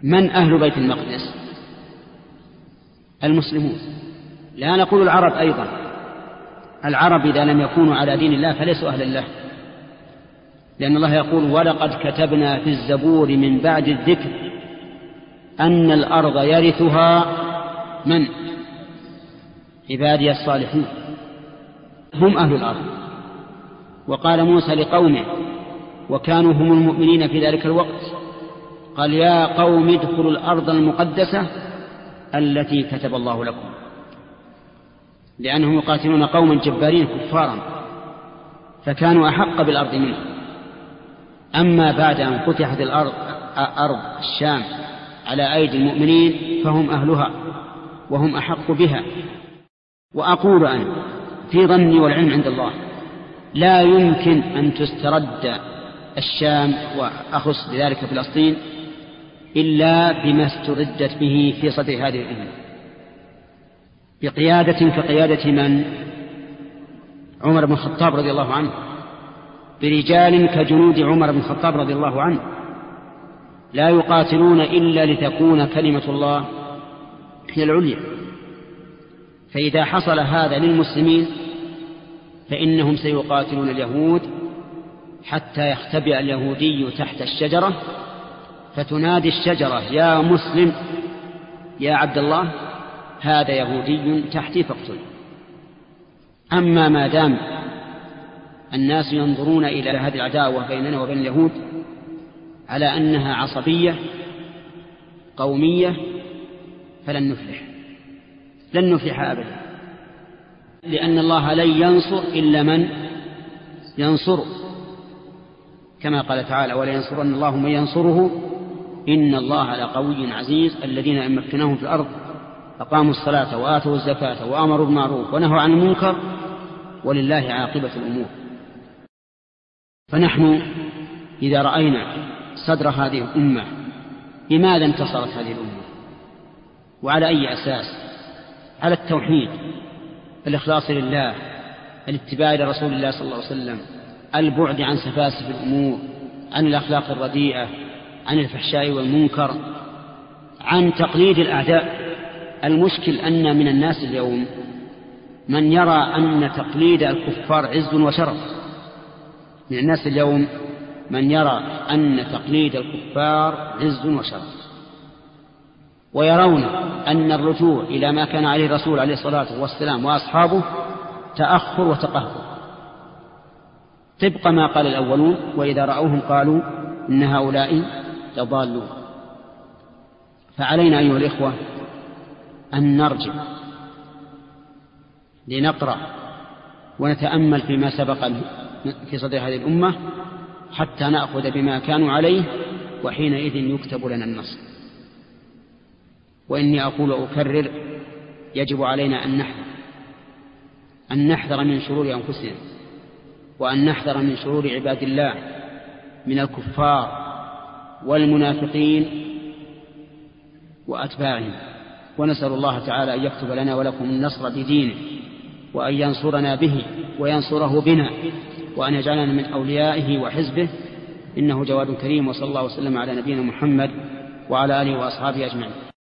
من أهل بيت المقدس؟ المسلمون، لا نقول العرب أيضا. العرب إذا لم يكونوا على دين الله فليسوا أهلا له، لأن الله يقول ولقد كتبنا في الزبور من بعد الذكر أن الأرض يرثها من؟ عبادي الصالحون، هم أهل الأرض. وقال موسى لقومه وكانوا هم المؤمنين في ذلك الوقت قال يا قوم ادخلوا الأرض المقدسة التي كتب الله لكم، لأنهم يقاتلون قوما جبارين كفارا فكانوا أحق بالأرض منه. أما بعد أن فتحت أرض الشام على أيدي المؤمنين فهم أهلها وهم أحق بها. وأقول أنا في ظني والعلم عند الله لا يمكن أن تسترد الشام وأخص بذلك فلسطين إلا بما استردت به في صدر هذه الأمة بقيادة كقيادة من؟ عمر بن الخطاب رضي الله عنه، برجال كجنود عمر بن الخطاب رضي الله عنه لا يقاتلون إلا لتكون كلمة الله هي العليا. فإذا حصل هذا للمسلمين فإنهم سيقاتلون اليهود حتى يختبئ اليهودي تحت الشجرة فتنادي الشجرة يا مسلم يا عبد الله هذا يهودي تحتي فاقتل. أما ما دام الناس ينظرون إلى هذه العداوة بيننا وبين اليهود على أنها عصبية قومية فلن نفلح أبدا، لأن الله لن ينصر إلا من ينصر، كما قال تعالى ولا ينصرن الله من ينصره إن الله لقوي عزيز الذين إن مكناهم في الأرض أقاموا الصلاة وآتوا الزكاة وأمروا بالمعروف ونهوا عن المنكر ولله عاقبة الأمور. فنحن إذا رأينا صدر هذه الأمة لماذا انتصرت هذه الأمة وعلى أي أساس؟ على التوحيد، الإخلاص لله، الاتباع لرسول الله صلى الله عليه وسلم، البعد عن سفاسف الأمور، عن الأخلاق الرديئة، عن الفحشاء والمنكر، عن تقليد الأعداء. المشكل أن من الناس اليوم من يرى أن تقليد الكفار عز وشرف، من الناس اليوم من يرى أن تقليد الكفار عز وشرف، ويرون أن الرجوع إلى ما كان عليه الرسول عليه الصلاة والسلام وأصحابه تأخر وتقهر. تبقى ما قال الأولون وإذا رأوهم قالوا إن هؤلاء يضالون. فعلينا أيها الإخوة أن نرجع لنقرأ ونتأمل فيما سبق في صدر هذه الأمة حتى نأخذ بما كانوا عليه وحينئذ يكتب لنا النصر. وإني أقول وأكرر يجب علينا أن نحذر من شرور أنفسنا وأن نحذر من شرور عباد الله من الكفار والمنافقين وأتباعهم. ونسأل الله تعالى أن يكتب لنا ولكم النصر بدينه وأن ينصرنا به وينصره بنا وأن يجعلنا من أوليائه وحزبه إنه جواد كريم. وصلى الله وسلم على نبينا محمد وعلى آله وأصحابه أجمعين.